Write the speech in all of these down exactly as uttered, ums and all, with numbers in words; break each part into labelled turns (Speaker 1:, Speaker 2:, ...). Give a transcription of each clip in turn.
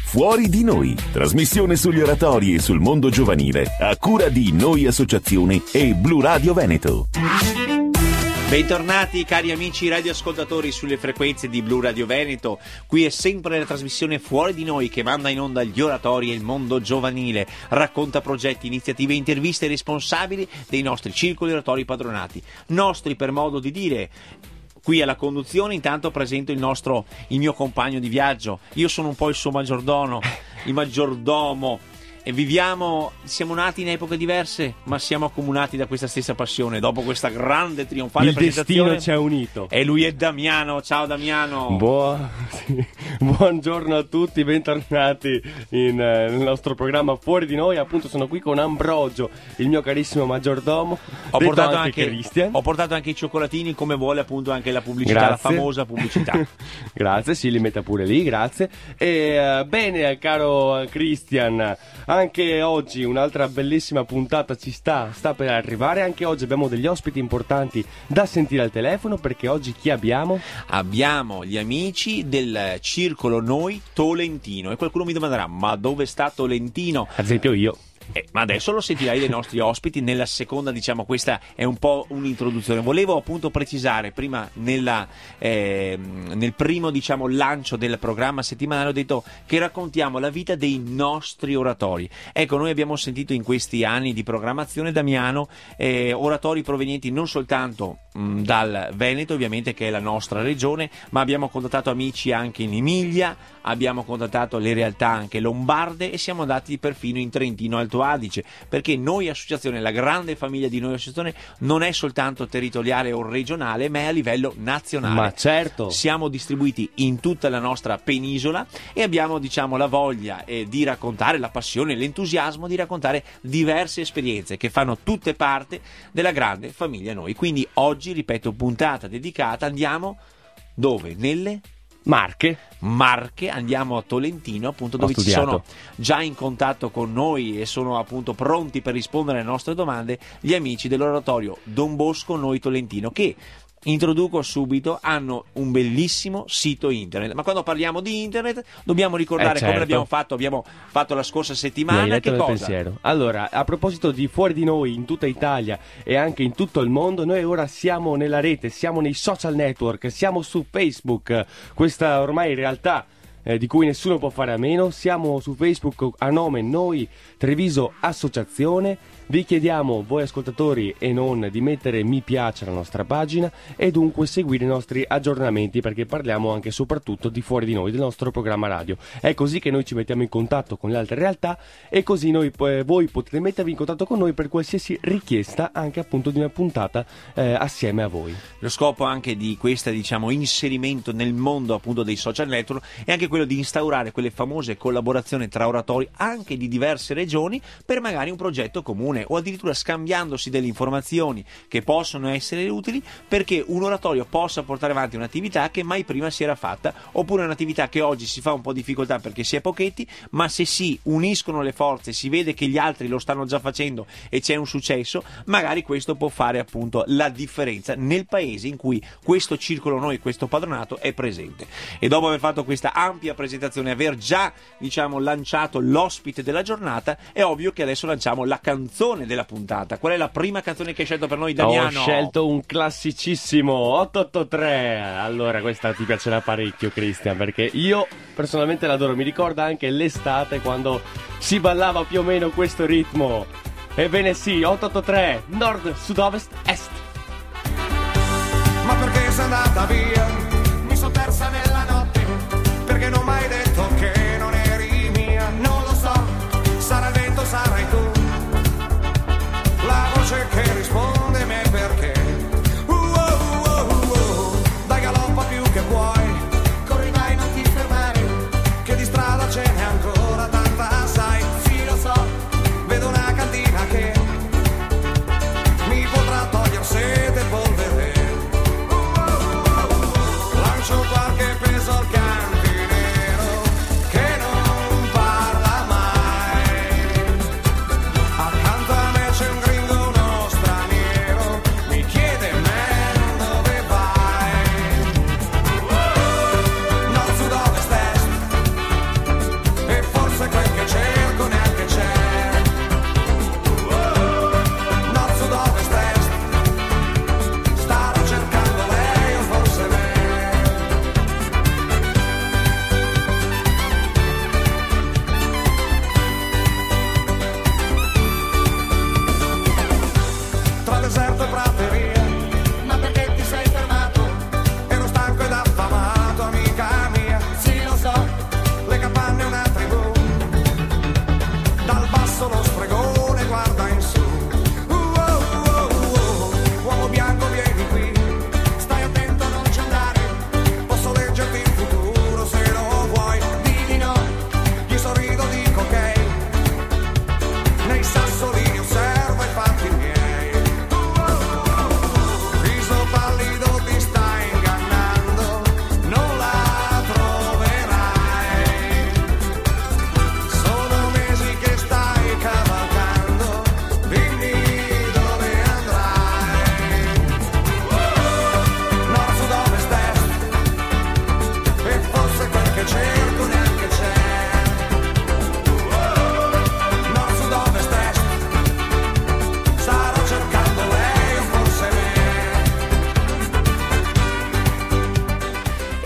Speaker 1: Fuori di Noi, trasmissione sugli oratori e sul mondo giovanile, a cura di Noi Associazione e Blu Radio Veneto.
Speaker 2: Bentornati cari amici radioascoltatori sulle frequenze di Blu Radio Veneto. Qui è sempre la trasmissione Fuori di Noi che manda in onda gli oratori e il mondo giovanile, racconta progetti, iniziative, interviste ai responsabili dei nostri circoli oratori padronati. Nostri per modo di dire. Qui alla conduzione intanto presento il nostro, il mio compagno di viaggio. Io sono un po' il suo maggiordomo, il maggiordomo. E viviamo, siamo nati in epoche diverse, ma siamo accomunati da questa stessa passione. Dopo questa grande trionfale
Speaker 3: il
Speaker 2: presentazione,
Speaker 3: destino ci ha unito.
Speaker 2: E lui è Damiano. Ciao Damiano.
Speaker 3: Buon... sì. Buongiorno a tutti, bentornati in, eh, nel nostro programma Fuori di Noi. Appunto sono qui con Ambrogio, il mio carissimo maggiordomo.
Speaker 2: Ho portato
Speaker 3: anche,
Speaker 2: anche
Speaker 3: Christian.
Speaker 2: Ho portato anche i cioccolatini, come vuole appunto anche la pubblicità,
Speaker 3: Grazie.
Speaker 2: la famosa pubblicità.
Speaker 3: Grazie, sì, li metta pure lì, grazie. E uh, bene, caro Christian, anche oggi un'altra bellissima puntata ci sta, sta per arrivare. Anche oggi abbiamo degli ospiti importanti da sentire al telefono, perché oggi chi abbiamo?
Speaker 2: Abbiamo gli amici del Circolo Noi Tolentino. E qualcuno mi domanderà, ma dove sta Tolentino?
Speaker 3: Ad esempio io.
Speaker 2: Eh, ma adesso lo sentirai dai nostri ospiti nella seconda, diciamo, questa è un po' un'introduzione. Volevo appunto precisare prima nella, eh, nel primo, diciamo, lancio del programma settimanale, ho detto che raccontiamo la vita dei nostri oratori. Ecco, noi abbiamo sentito in questi anni di programmazione, Damiano, eh, oratori provenienti non soltanto mh, dal Veneto, ovviamente, che è la nostra regione, ma abbiamo contattato amici anche in Emilia, abbiamo contattato le realtà anche lombarde e siamo andati perfino in Trentino Alto Adige, perché Noi Associazione, la grande famiglia di Noi Associazione, non è soltanto territoriale o regionale, ma è a livello nazionale.
Speaker 3: Ma certo.
Speaker 2: Siamo distribuiti in tutta la nostra penisola e abbiamo, diciamo, la voglia eh, di raccontare, la passione, l'entusiasmo di raccontare diverse esperienze che fanno tutte parte della grande famiglia Noi. Quindi oggi, ripeto, puntata dedicata, andiamo dove? Nelle
Speaker 3: Marche.
Speaker 2: Marche, andiamo a Tolentino, appunto, dove ci sono già in contatto con noi e sono appunto pronti per rispondere alle nostre domande gli amici dell'oratorio Don Bosco Noi Tolentino, che introduco subito, hanno un bellissimo sito internet. Ma quando parliamo di internet dobbiamo ricordare,
Speaker 3: eh certo.
Speaker 2: come l'abbiamo fatto, abbiamo fatto la scorsa settimana.
Speaker 3: Mi hai letto
Speaker 2: che
Speaker 3: nel
Speaker 2: cosa?
Speaker 3: pensiero. Allora, a proposito di Fuori di Noi in tutta Italia e anche in tutto il mondo, noi ora siamo nella rete, siamo nei social network, siamo su Facebook, questa ormai realtà eh, di cui nessuno può fare a meno. Siamo su Facebook a nome Noi Treviso Associazione. Vi chiediamo, voi ascoltatori e non, di mettere mi piace alla nostra pagina e dunque seguire i nostri aggiornamenti, perché parliamo anche e soprattutto di Fuori di Noi, del nostro programma radio. È così che noi ci mettiamo in contatto con le altre realtà e così noi, eh, voi potete mettervi in contatto con noi per qualsiasi richiesta, anche appunto di una puntata eh, assieme a voi.
Speaker 2: Lo scopo anche di questo, diciamo, inserimento nel mondo appunto dei social network è anche quello di instaurare quelle famose collaborazioni tra oratori anche di diverse regioni per magari un progetto comune, o addirittura scambiandosi delle informazioni che possono essere utili perché un oratorio possa portare avanti un'attività che mai prima si era fatta, oppure un'attività che oggi si fa un po' difficoltà perché si è pochetti, ma se si uniscono le forze, si vede che gli altri lo stanno già facendo e c'è un successo, magari questo può fare appunto la differenza nel paese in cui questo circolo Noi, questo padronato è presente. E dopo aver fatto questa ampia presentazione, aver già, diciamo, lanciato l'ospite della giornata, è ovvio che adesso lanciamo la canzone della puntata. Qual è la prima canzone che hai scelto per noi, Damiano?
Speaker 3: Ho scelto un classicissimo otto otto tre. Allora, questa ti piacerà parecchio, Christian, perché io personalmente l'adoro. Mi ricorda anche l'estate, quando si ballava più o meno questo ritmo. Ebbene sì, otto otto tre, nord, sud, ovest, est.
Speaker 4: Ma perché sei andata via? Mi sono persa nella notte, perché non mi hai detto che non eri mia. Non lo so, sarà il vento, sarai tu. La voce che risponde mi è perché uh, uh, uh, uh, uh. Dai, galoppa più che puoi, corri, vai, non ti fermare, che di strada ce n'è ancora tanta, sai. Sì, lo so, vedo una cantina che mi potrà togliere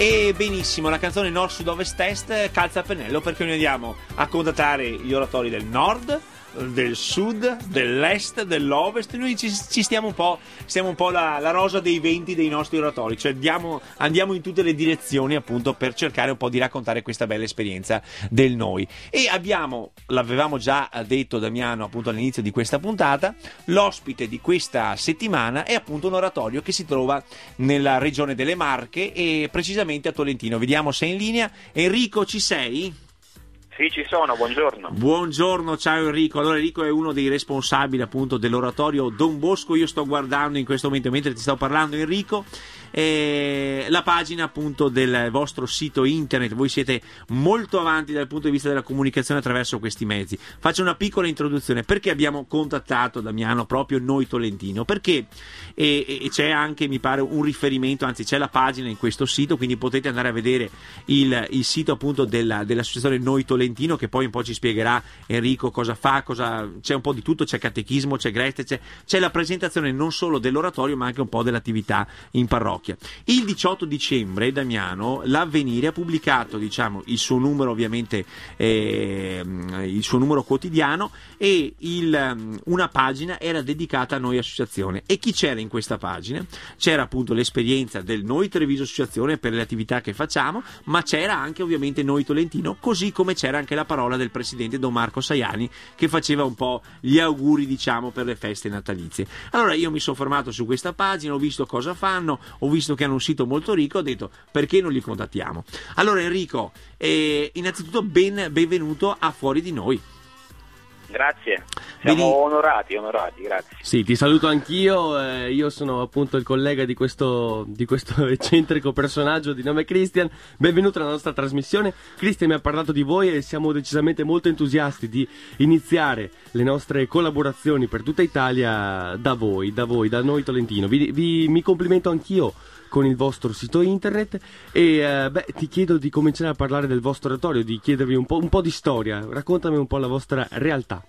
Speaker 2: E benissimo, la canzone Nord, Sud, Ovest, Est calza a pennello, perché noi andiamo a contattare gli oratori del Nord, del Sud, dell'Est, dell'Ovest. Noi ci, ci stiamo un po', stiamo un po' la, la rosa dei venti dei nostri oratori, cioè diamo, andiamo in tutte le direzioni appunto per cercare un po' di raccontare questa bella esperienza del noi. E abbiamo, l'avevamo già detto Damiano appunto all'inizio di questa puntata, l'ospite di questa settimana è appunto un oratorio che si trova nella regione delle Marche e precisamente a Tolentino. Vediamo se è in linea. Enrico, ci sei?
Speaker 5: Sì, ci sono, buongiorno.
Speaker 2: Buongiorno, ciao Enrico. Allora Enrico è uno dei responsabili appunto dell'oratorio Don Bosco. Io sto guardando in questo momento mentre ti sto parlando, Enrico, eh, la pagina appunto del vostro sito internet. Voi siete molto avanti dal punto di vista della comunicazione attraverso questi mezzi. Faccio una piccola introduzione. Perché abbiamo contattato Damiano proprio Noi Tolentino? Perché e, e c'è anche, mi pare, un riferimento, anzi c'è la pagina in questo sito, quindi potete andare a vedere il, il sito appunto della, dell'associazione Noi Tolentino, che poi un po' ci spiegherà Enrico cosa fa, cosa, c'è un po' di tutto, c'è catechismo, c'è Greste, c'è, c'è la presentazione non solo dell'oratorio ma anche un po' dell'attività in parrocchia. Il diciotto dicembre Damiano, l'Avvenire, ha pubblicato diciamo il suo numero, ovviamente eh, il suo numero quotidiano, e il, una pagina era dedicata a Noi Associazione. E chi c'era in questa pagina? C'era appunto l'esperienza del Noi Treviso Associazione per le attività che facciamo, ma c'era anche ovviamente Noi Tolentino, così come c'era anche la parola del presidente Don Marco Saiani, che faceva un po' gli auguri diciamo per le feste natalizie. Allora io mi sono fermato su questa pagina, ho visto cosa fanno, ho visto che hanno un sito molto ricco, ho detto perché non li contattiamo. Allora Enrico, eh, innanzitutto ben, benvenuto a Fuori di Noi.
Speaker 5: Grazie, siamo
Speaker 2: Vedi...
Speaker 5: onorati, onorati, grazie.
Speaker 3: Sì, ti saluto anch'io, eh, io sono appunto il collega di questo, di questo eccentrico personaggio di nome Christian. Benvenuto alla nostra trasmissione. Christian mi ha parlato di voi e siamo decisamente molto entusiasti di iniziare le nostre collaborazioni per tutta Italia da voi, da voi, da Noi Tolentino. Vi, vi, mi complimento anch'io con il vostro sito internet e eh, beh, ti chiedo di cominciare a parlare del vostro oratorio, di chiedervi un po', un po' di storia. Raccontami un po' la vostra realtà.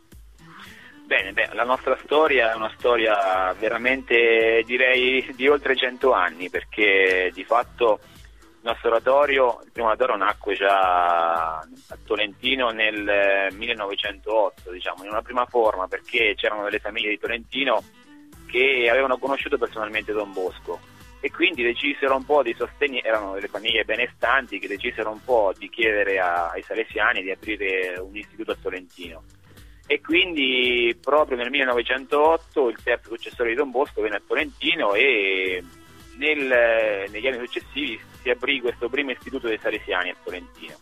Speaker 5: Bene, beh, la nostra storia è una storia veramente, direi, di oltre cento anni, perché di fatto il nostro oratorio, il primo oratorio nacque già a Tolentino nel millenovecentootto, diciamo, in una prima forma, perché c'erano delle famiglie di Tolentino che avevano conosciuto personalmente Don Bosco e quindi decisero un po' di sostenere, erano delle famiglie benestanti che decisero un po' di chiedere a, ai salesiani di aprire un istituto a Tolentino. E quindi proprio nel millenovecentootto il terzo successore di Don Bosco venne a Tolentino e nel, negli anni successivi si aprì questo primo istituto dei salesiani a Tolentino.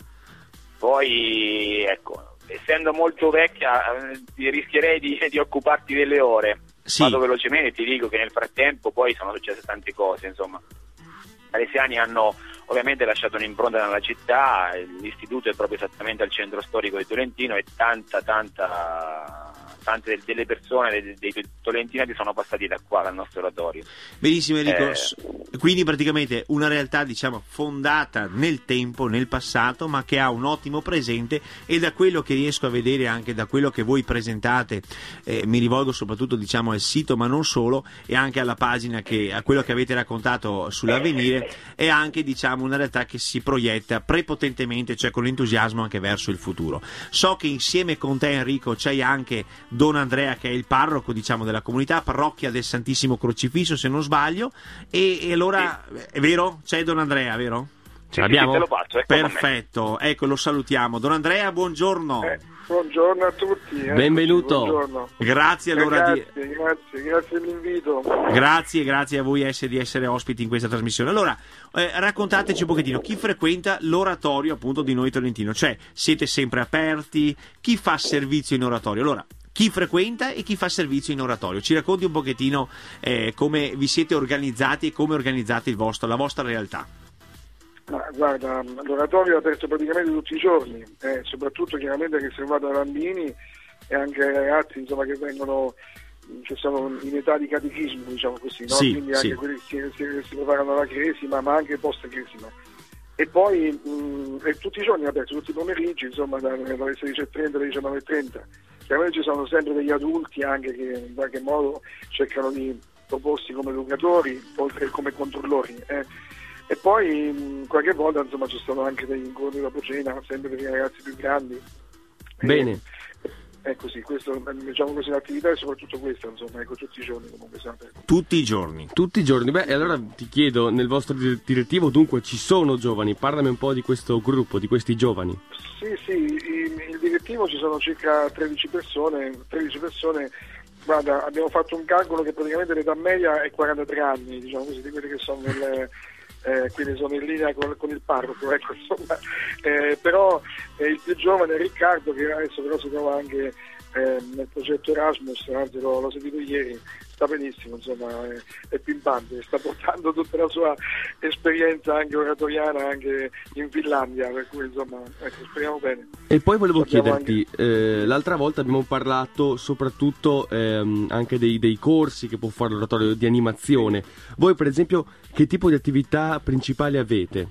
Speaker 5: Poi, ecco, essendo molto vecchia, eh, rischierei di, di occuparti delle ore. Sì. Vado velocemente, ti dico che nel frattempo poi sono successe tante cose, insomma. I salesiani hanno ovviamente lasciato un'impronta nella città, l'istituto è proprio esattamente al centro storico di Tolentino e tanta, tanta, tante delle persone, dei, dei tolentinati sono passati da qua, dal nostro oratorio.
Speaker 2: Benissimo Enrico,
Speaker 5: eh,
Speaker 2: quindi praticamente una realtà diciamo fondata nel tempo, nel passato, ma che ha un ottimo presente, e da quello che riesco a vedere anche da quello che voi presentate, eh, mi rivolgo soprattutto diciamo al sito ma non solo, e anche alla pagina, che a quello che avete raccontato sull'Avvenire, è anche diciamo una realtà che si proietta prepotentemente, cioè con entusiasmo, anche verso il futuro. So che insieme con te Enrico c'hai anche Don Andrea, che è il parroco diciamo della comunità, parrocchia del Santissimo Crocifisso se non sbaglio, e, e allora sì. È vero? C'è Don Andrea, vero?
Speaker 3: Ce l'abbiamo?
Speaker 5: Sì, te lo faccio, ecco.
Speaker 2: Perfetto, ecco, lo salutiamo. Don Andrea, buongiorno.
Speaker 6: Eh, buongiorno a tutti. Eh.
Speaker 3: Benvenuto.
Speaker 6: Buongiorno. Grazie,
Speaker 2: Grazie allora
Speaker 6: grazie,
Speaker 2: di...
Speaker 6: grazie, grazie dell'invito.
Speaker 2: Grazie, grazie a voi essere, di essere ospiti in questa trasmissione. Allora, eh, raccontateci un pochettino chi frequenta l'oratorio appunto di Noi Tolentino, cioè siete sempre aperti, chi fa servizio in oratorio? Allora, chi frequenta e chi fa servizio in oratorio? Ci racconti un pochettino eh, come vi siete organizzati e come organizzate il vostro, la vostra realtà.
Speaker 6: Ma guarda, l'oratorio è aperto praticamente tutti i giorni, eh, soprattutto chiaramente riservato ai bambini e anche ai ragazzi, insomma, che vengono, che sono in età di catechismo, diciamo così, no?
Speaker 2: Sì,
Speaker 6: quindi anche
Speaker 2: sì.
Speaker 6: quelli che si, si, si preparano alla cresima, ma anche post cresima. E poi mh, è tutti i giorni è aperto, tutti i pomeriggi, insomma, dalle sedici e trenta alle diciannove e trenta. Chiaramente ci sono sempre degli adulti anche che in qualche modo cercano di proporsi come educatori oltre che come controllori, eh. E poi mh, qualche volta insomma ci sono anche degli incontri dopo cena, sempre per i ragazzi più grandi.
Speaker 3: Bene.
Speaker 6: E, è così, questo, diciamo così, l'attività è soprattutto questa, insomma, ecco, tutti i giorni comunque sempre.
Speaker 2: Tutti i giorni.
Speaker 3: Tutti i giorni. Beh, e allora ti chiedo, nel vostro dir- direttivo dunque ci sono giovani, parlami un po' di questo gruppo, di questi giovani.
Speaker 6: Sì, sì, in, in direttivo ci sono circa tredici persone, tredici persone, guarda, abbiamo fatto un calcolo che praticamente l'età media è quarantatré anni, diciamo così, di quelli che sono nelle... Eh, quindi sono in linea con, con il parroco, ecco, insomma, eh, però eh, il più giovane è Riccardo, che adesso però si trova anche eh, nel progetto Erasmus, anzi l'ho, l'ho sentito ieri, sta benissimo, insomma, è, è pimpante, sta portando tutta la sua esperienza anche oratoriana anche in Finlandia, per cui insomma, ecco, speriamo bene.
Speaker 3: E poi volevo
Speaker 6: Abbiamo
Speaker 3: chiederti,
Speaker 6: anche...
Speaker 3: eh, l'altra volta abbiamo parlato soprattutto ehm, anche dei, dei corsi che può fare l'oratorio di animazione. Voi per esempio che tipo di attività principali avete?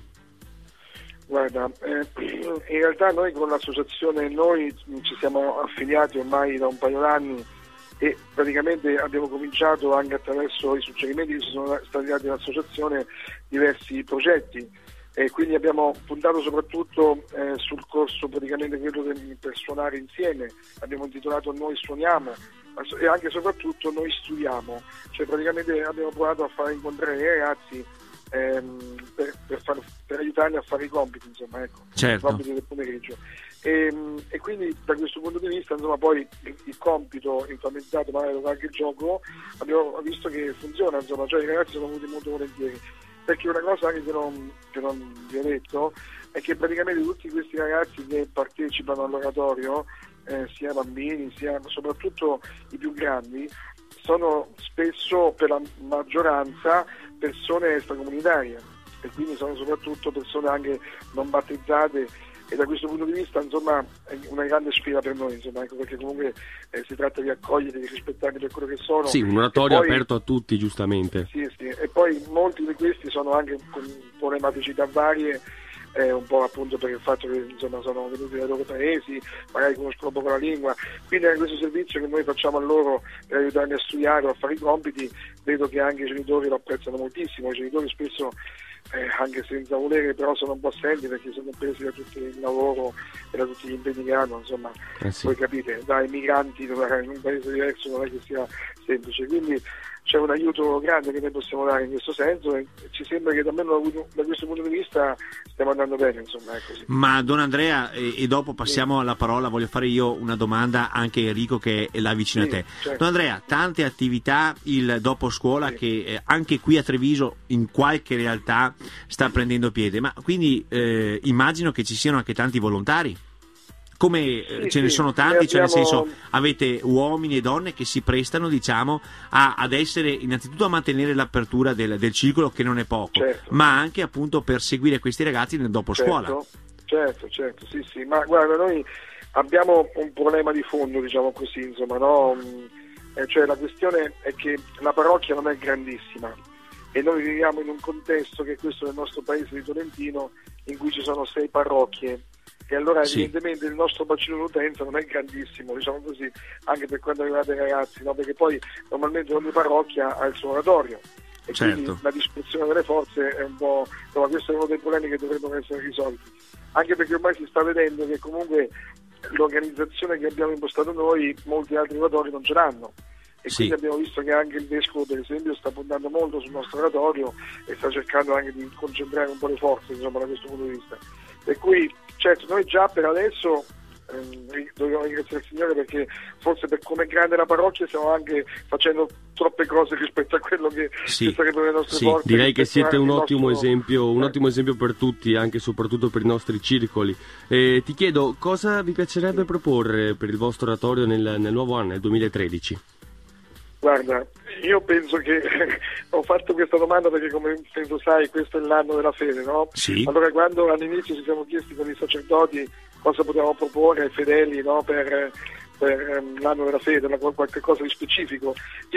Speaker 6: Guarda, eh, in realtà noi con l'associazione, noi ci siamo affiliati ormai da un paio d'anni e praticamente abbiamo cominciato anche attraverso i suggerimenti che ci sono stati dati all'associazione diversi progetti e quindi abbiamo puntato soprattutto eh, sul corso praticamente quello del, per suonare insieme, abbiamo intitolato Noi suoniamo e anche e soprattutto Noi studiamo, cioè praticamente abbiamo provato a far incontrare i ragazzi ehm, per, per, far, per aiutarli a fare i compiti, insomma, ecco,
Speaker 2: certo.
Speaker 6: i compiti del pomeriggio. E, e quindi da questo punto di vista insomma poi il, il compito implementato magari da qualche gioco abbiamo visto che funziona, insomma, cioè i ragazzi sono venuti molto volentieri, perché una cosa anche che non, che non vi ho detto è che praticamente tutti questi ragazzi che partecipano all'oratorio, eh, sia bambini sia soprattutto i più grandi, sono spesso per la maggioranza persone extracomunitarie e quindi sono soprattutto persone anche non battezzate e da questo punto di vista insomma è una grande sfida per noi, insomma, ecco, perché comunque eh, si tratta di accogliere, di rispettarli per quello che sono.
Speaker 3: Sì, un oratorio
Speaker 6: poi,
Speaker 3: aperto a tutti, giustamente.
Speaker 6: Sì, sì, e poi molti di questi sono anche con problematicità varie, eh, un po' appunto per il fatto che insomma sono venuti dai loro paesi, magari conoscono poco la lingua, quindi anche questo servizio che noi facciamo a loro per aiutarli a studiare o a fare i compiti, vedo che anche i genitori lo apprezzano moltissimo, i genitori spesso Eh, anche senza volere però sono un po' assenti perché sono presi da tutto il lavoro e da tutti gli impegni che hanno, insomma,
Speaker 3: eh sì.
Speaker 6: Voi capite, da emigranti in un paese diverso non è che sia semplice, quindi c'è un aiuto grande che noi possiamo dare in questo senso e ci sembra che almeno da questo punto di vista stiamo andando bene, insomma, è così.
Speaker 2: Ma Don Andrea, e, e dopo passiamo sì. alla parola, voglio fare io una domanda anche a Enrico che è là vicino sì, a te. Certo. Don Andrea, tante attività il dopo scuola sì. che eh, anche qui a Treviso in qualche realtà sta prendendo piede, ma quindi eh, immagino che ci siano anche tanti volontari. Come eh,
Speaker 6: sì,
Speaker 2: ce ne
Speaker 6: sì,
Speaker 2: sono tanti,
Speaker 6: abbiamo...
Speaker 2: cioè nel senso avete uomini e donne che si prestano, diciamo, a, ad essere innanzitutto a mantenere l'apertura del, del circolo, che non è poco,
Speaker 6: certo.
Speaker 2: ma anche appunto per seguire questi ragazzi nel dopo
Speaker 6: certo,
Speaker 2: scuola.
Speaker 6: Certo, certo, sì, sì, ma guarda, noi abbiamo un problema di fondo, diciamo così, insomma, no? Eh, cioè la questione è che la parrocchia non è grandissima e noi viviamo in un contesto che è questo del nostro paese di Tolentino, in cui ci sono sei parrocchie. E allora
Speaker 2: sì.
Speaker 6: evidentemente il nostro bacino d'utenza non è grandissimo, diciamo così, anche per quanto riguarda i ragazzi, no? Perché poi normalmente ogni parrocchia ha il suo oratorio e
Speaker 2: certo.
Speaker 6: quindi la dispersione delle forze è un po', insomma, questo è uno dei problemi che dovrebbero essere risolti, anche perché ormai si sta vedendo che comunque l'organizzazione che abbiamo impostato noi molti altri oratori non ce l'hanno. E
Speaker 2: sì.
Speaker 6: quindi abbiamo visto che anche il vescovo per esempio sta puntando molto sul nostro oratorio e sta cercando anche di concentrare un po' le forze, insomma, da questo punto di vista. Per cui certo noi già per adesso ehm, dobbiamo ringraziare il Signore perché forse per come è grande la parrocchia stiamo anche facendo troppe cose rispetto a quello che,
Speaker 2: sì.
Speaker 6: che sarebbero le nostre
Speaker 3: sì,
Speaker 6: forze.
Speaker 3: Direi che siete un ottimo
Speaker 6: nostro...
Speaker 3: esempio, un
Speaker 6: eh.
Speaker 3: ottimo esempio per tutti, anche e soprattutto per i nostri circoli. Eh, ti chiedo cosa vi piacerebbe proporre per il vostro oratorio nel, nel nuovo anno, nel duemilatredici?
Speaker 6: Guarda, io penso che ho fatto questa domanda perché come penso sai questo è l'anno della fede, no?
Speaker 2: Sì.
Speaker 6: Allora quando all'inizio ci siamo chiesti con i sacerdoti cosa potevamo proporre ai fedeli, no? per, per um, l'anno della fede, qualche cosa di specifico, io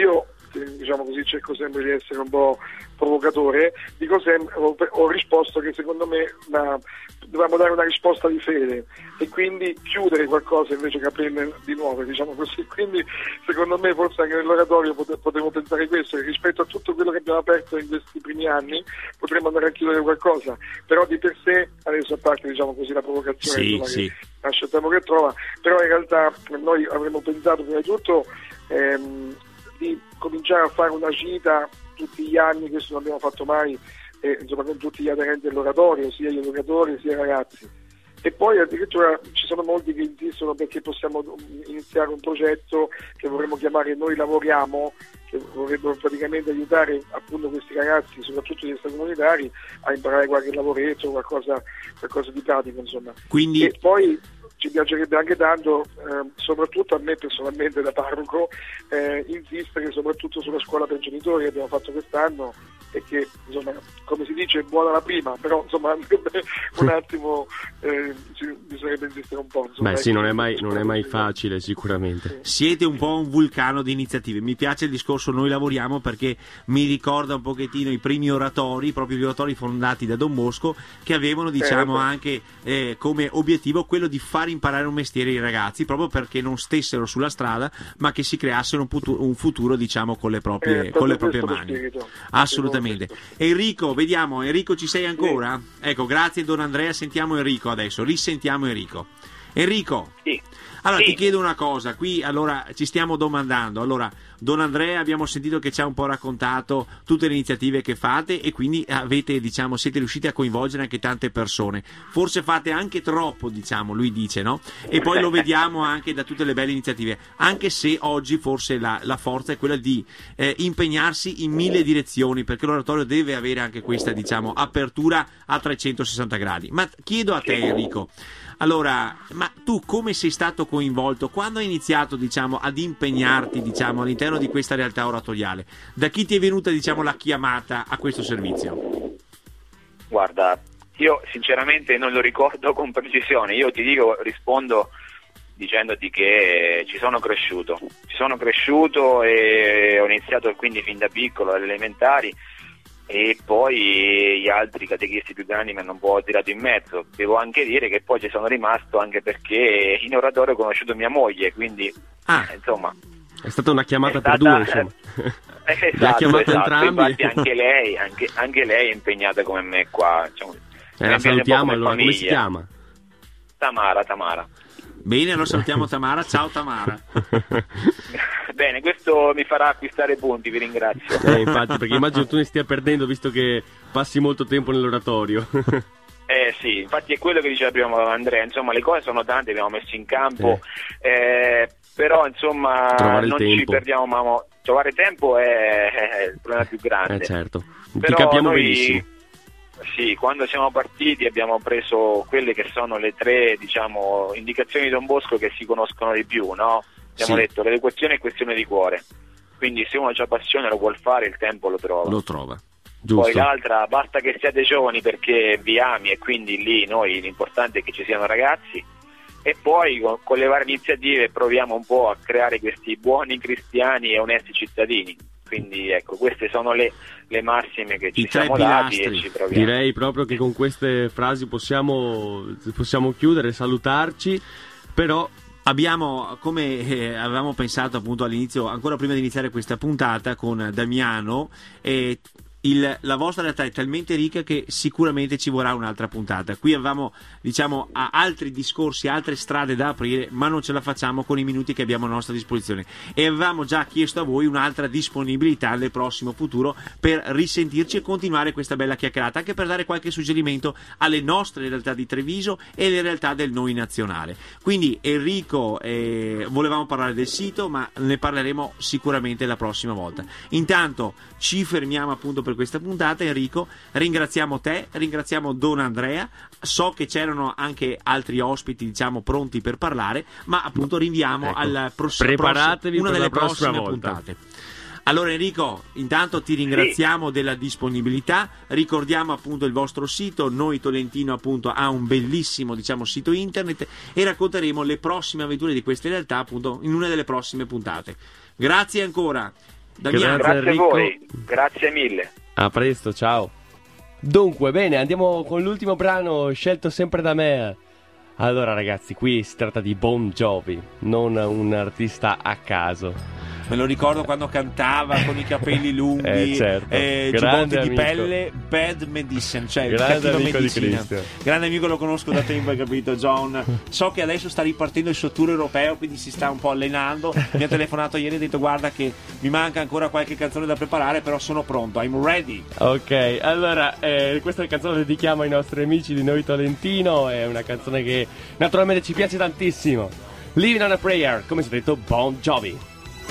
Speaker 6: diciamo così, cerco sempre di essere un po' provocatore, dico sempre, ho, ho risposto che secondo me una, dovevamo dare una risposta di fede e quindi chiudere qualcosa invece che aprire di nuovo, diciamo così. Quindi secondo me forse anche nell'oratorio pote, potremmo pensare questo, che rispetto a tutto quello che abbiamo aperto in questi primi anni potremmo andare a chiudere qualcosa, però di per sé, adesso a parte diciamo così la provocazione,
Speaker 2: sì,
Speaker 6: insomma,
Speaker 2: sì.
Speaker 6: che lasciamo che trova, però in realtà noi avremmo pensato prima di tutto ehm, di cominciare a fare una gita tutti gli anni, questo non abbiamo fatto mai, eh, insomma, con tutti gli aderenti dell'oratorio, sia gli educatori sia i ragazzi. E poi addirittura ci sono molti che insistono perché possiamo iniziare un progetto che vorremmo chiamare Noi Lavoriamo, che vorrebbero praticamente aiutare appunto questi ragazzi, soprattutto gli extracomunitari, a imparare qualche lavoretto, qualcosa, qualcosa di pratico, insomma.
Speaker 2: Quindi...
Speaker 6: E poi ci piacerebbe anche tanto, eh, soprattutto a me personalmente da parroco, eh, insistere soprattutto sulla scuola per genitori che abbiamo fatto quest'anno e che, insomma, come si dice, è buona la prima, però insomma un attimo eh, ci, bisognerebbe insistere un po'. Insomma,
Speaker 3: Beh sì, non è mai, non è mai facile sicuramente.
Speaker 2: Siete un po' un vulcano di iniziative. Mi piace il discorso Noi Lavoriamo perché mi ricorda un pochettino i primi oratori, proprio gli oratori fondati da Don Bosco, che avevano diciamo
Speaker 6: certo.
Speaker 2: anche eh, come obiettivo quello di far imparare un mestiere ai ragazzi, proprio perché non stessero sulla strada ma che si creassero un futuro, un futuro diciamo con le proprie,
Speaker 6: eh,
Speaker 2: con le proprie mani.
Speaker 6: Spirito.
Speaker 2: Assolutamente. Enrico, vediamo, Enrico ci sei ancora?
Speaker 6: Sì.
Speaker 2: Ecco, grazie Don Andrea, sentiamo Enrico adesso, risentiamo Enrico. Enrico,
Speaker 5: Sì.
Speaker 2: allora
Speaker 5: Sì.
Speaker 2: ti chiedo una cosa, qui allora ci stiamo domandando, allora Don Andrea abbiamo sentito che ci ha un po' raccontato tutte le iniziative che fate e quindi avete, diciamo, siete riusciti a coinvolgere anche tante persone, forse fate anche troppo, diciamo, lui dice, no? E poi lo vediamo anche da tutte le belle iniziative, anche se oggi forse la, la forza è quella di eh, impegnarsi in mille direzioni, perché l'oratorio deve avere anche questa, diciamo, apertura a trecentosessanta gradi. Ma chiedo a te Enrico, allora, ma tu come sei stato coinvolto? Quando hai iniziato, diciamo, ad impegnarti, diciamo, all'interno di questa realtà oratoriale? Da chi ti è venuta, diciamo, la chiamata a questo servizio?
Speaker 5: Guarda, io sinceramente non lo ricordo con precisione. Io ti dico, rispondo dicendoti che ci sono cresciuto. Ci sono cresciuto e ho iniziato quindi fin da piccolo, alle elementari, e poi gli altri catechisti più grandi mi hanno un po' tirato in mezzo. Devo anche dire che poi ci sono rimasto anche perché in oratorio ho conosciuto mia moglie, quindi
Speaker 2: Ah.
Speaker 5: eh, insomma
Speaker 3: È stata una chiamata
Speaker 5: è
Speaker 3: per
Speaker 5: stata-
Speaker 3: due, insomma.
Speaker 5: eh, esatto,
Speaker 3: Vi ha chiamato
Speaker 5: esatto.
Speaker 3: entrambi.
Speaker 5: Infatti anche lei, anche, anche lei è impegnata come me qua, diciamo,
Speaker 3: Eh,
Speaker 5: mi
Speaker 3: la
Speaker 5: viene un po'
Speaker 3: salutiamo
Speaker 5: come
Speaker 3: allora, come si
Speaker 5: famiglia.
Speaker 3: chiama?
Speaker 5: Tamara, Tamara.
Speaker 2: Bene, allora salutiamo Tamara, ciao Tamara.
Speaker 5: Bene, questo mi farà acquistare punti, vi ringrazio.
Speaker 3: Eh, infatti, perché immagino tu ne stia perdendo visto che passi molto tempo nell'oratorio.
Speaker 5: Eh sì, infatti è quello che diceva prima Andrea, insomma le cose sono tante, abbiamo messo in campo, eh, però insomma
Speaker 3: Trovare il
Speaker 5: non ci
Speaker 3: tempo.
Speaker 5: perdiamo, ma trovare tempo è, è il problema più grande.
Speaker 3: Eh certo, ti
Speaker 5: Però
Speaker 3: capiamo
Speaker 5: noi,
Speaker 3: benissimo.
Speaker 5: Sì, quando siamo partiti abbiamo preso quelle che sono le tre, diciamo, indicazioni di Don Bosco che si conoscono di più, no? Abbiamo
Speaker 2: Sì.
Speaker 5: detto l'educazione è questione di cuore, quindi se uno ha passione lo vuol fare, il tempo lo trova.
Speaker 2: Lo trova.
Speaker 3: Giusto.
Speaker 5: Poi l'altra, basta che siate giovani perché vi ami e quindi lì noi l'importante è che ci siano ragazzi, e poi con, con le varie iniziative proviamo un po' a creare questi buoni cristiani e onesti cittadini. Quindi ecco, queste sono le, le massime che ci
Speaker 2: I tre
Speaker 5: siamo dati
Speaker 2: pilastri.
Speaker 5: e ci proviamo.
Speaker 3: Direi proprio che con queste frasi possiamo, possiamo chiudere, salutarci, però
Speaker 2: Abbiamo, come eh, avevamo pensato appunto all'inizio, ancora prima di iniziare questa puntata con Damiano, eh, il, la vostra realtà è talmente ricca che sicuramente ci vorrà un'altra puntata. Qui avevamo, diciamo, a altri discorsi, altre strade da aprire, ma non ce la facciamo con i minuti che abbiamo a nostra disposizione, e avevamo già chiesto a voi un'altra disponibilità nel prossimo futuro per risentirci e continuare questa bella chiacchierata, anche per dare qualche suggerimento alle nostre realtà di Treviso e alle realtà del Noi Nazionale. Quindi Enrico, eh, volevamo parlare del sito, ma ne parleremo sicuramente la prossima volta. Intanto ci fermiamo appunto per questa puntata. Enrico, ringraziamo te, ringraziamo Don Andrea, so che c'erano anche altri ospiti, diciamo, pronti per parlare, ma appunto rinviamo
Speaker 3: Ecco,
Speaker 2: al prossimo,
Speaker 3: preparatevi
Speaker 2: una
Speaker 3: per
Speaker 2: delle
Speaker 3: la prossima
Speaker 2: prossime
Speaker 3: volta.
Speaker 2: puntate. Allora Enrico, intanto ti ringraziamo sì. della disponibilità, ricordiamo appunto il vostro sito, Noi Tolentino appunto ha un bellissimo, diciamo, sito internet, e racconteremo le prossime avventure di queste realtà appunto in una delle prossime puntate. Grazie ancora. Damiano.
Speaker 5: Grazie
Speaker 3: Enrico.
Speaker 5: a voi, grazie mille.
Speaker 3: A presto, ciao. Dunque, bene, andiamo con l'ultimo brano scelto sempre da me. Allora ragazzi, qui si tratta di Bon Jovi, non un artista a caso.
Speaker 2: Me lo ricordo quando cantava con i capelli lunghi,
Speaker 3: Eh, certo.
Speaker 2: eh,
Speaker 3: Grande
Speaker 2: giubbotti di
Speaker 3: amico.
Speaker 2: pelle, Bad Medicine, cioè
Speaker 3: Grande
Speaker 2: cattiva
Speaker 3: amico di
Speaker 2: medicina.
Speaker 3: Cristian.
Speaker 2: Grande amico, lo conosco da tempo, hai capito, John? So che adesso sta ripartendo il suo tour europeo, quindi si sta un po' allenando. Mi ha telefonato ieri e ha detto: guarda che mi manca ancora qualche canzone da preparare, però sono pronto, I'm ready.
Speaker 3: Ok, allora, eh, questa canzone la dedichiamo ai nostri amici di Noi Tolentino, è una canzone che naturalmente ci piace tantissimo. Living on a Prayer, come si è detto, Bon Jovi.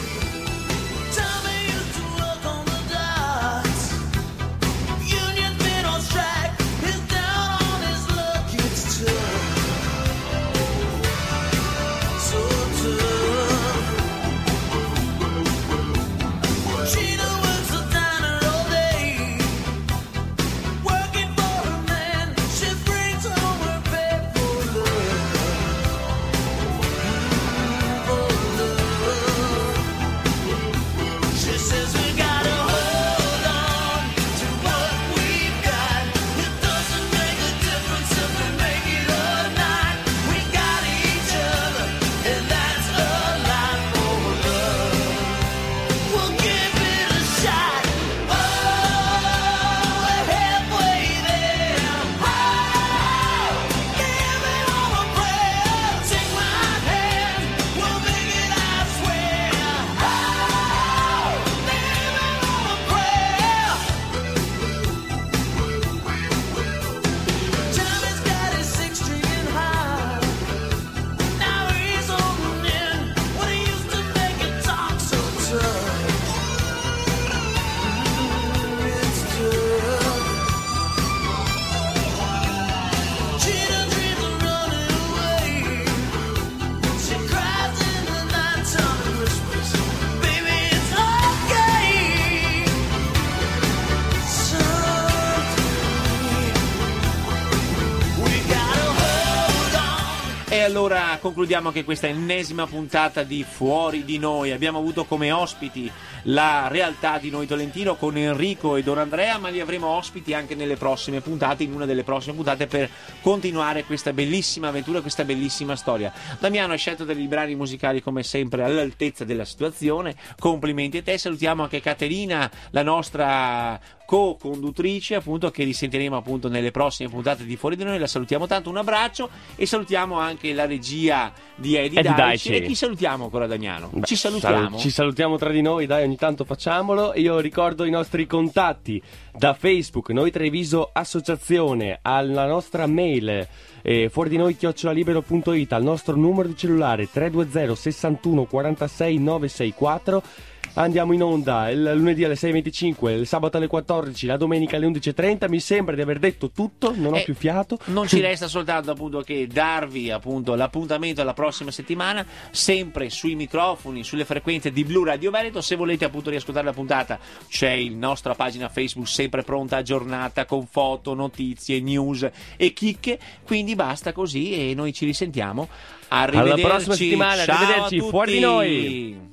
Speaker 2: E allora concludiamo anche questa ennesima puntata di Fuori di Noi. Abbiamo avuto come ospiti la realtà di Noi Tolentino con Enrico e Don Andrea, ma li avremo ospiti anche nelle prossime puntate, in una delle prossime puntate, per continuare questa bellissima avventura, questa bellissima storia. Damiano ha scelto dei brani musicali come sempre all'altezza della situazione, complimenti a te. Salutiamo anche Caterina, la nostra co-conduttrice, appunto, che risentiremo appunto nelle prossime puntate di Fuori di Noi. La salutiamo tanto, un abbraccio, e salutiamo anche la regia di Eddie,
Speaker 3: Eddie
Speaker 2: Daici.
Speaker 3: Daici.
Speaker 2: E chi salutiamo ancora, Damiano?
Speaker 3: Beh,
Speaker 2: ci salutiamo
Speaker 3: sal- ci salutiamo tra di noi, dai, ogni tanto facciamolo. Io ricordo i nostri contatti da Facebook, Noi Treviso Associazione, alla nostra mail eh, fuori di noi chiocciola libero punto it, al nostro numero di cellulare tre due zero sessantuno quarantasei novecentosessantaquattro. Andiamo in onda il lunedì alle sei e venticinque, il sabato alle quattordici, la domenica alle undici e trenta. Mi sembra di aver detto tutto, non ho
Speaker 2: Eh,
Speaker 3: più fiato.
Speaker 2: Non ci resta soltanto appunto che darvi appunto l'appuntamento alla prossima settimana, sempre sui microfoni, sulle frequenze di Blu Radio Veneto. Se volete appunto riascoltare la puntata, c'è la nostra pagina Facebook sempre pronta, aggiornata, con foto, notizie, news e chicche. Quindi basta così e noi ci risentiamo. Arrivederci.
Speaker 3: Alla prossima settimana,
Speaker 2: Ciao
Speaker 3: arrivederci,
Speaker 2: a tutti.
Speaker 3: Fuori di Noi.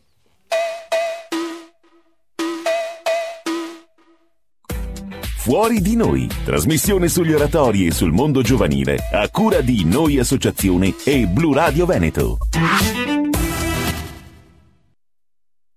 Speaker 1: Fuori di Noi, trasmissione sugli oratori e sul mondo giovanile, a cura di Noi Associazione e Blu Radio Veneto.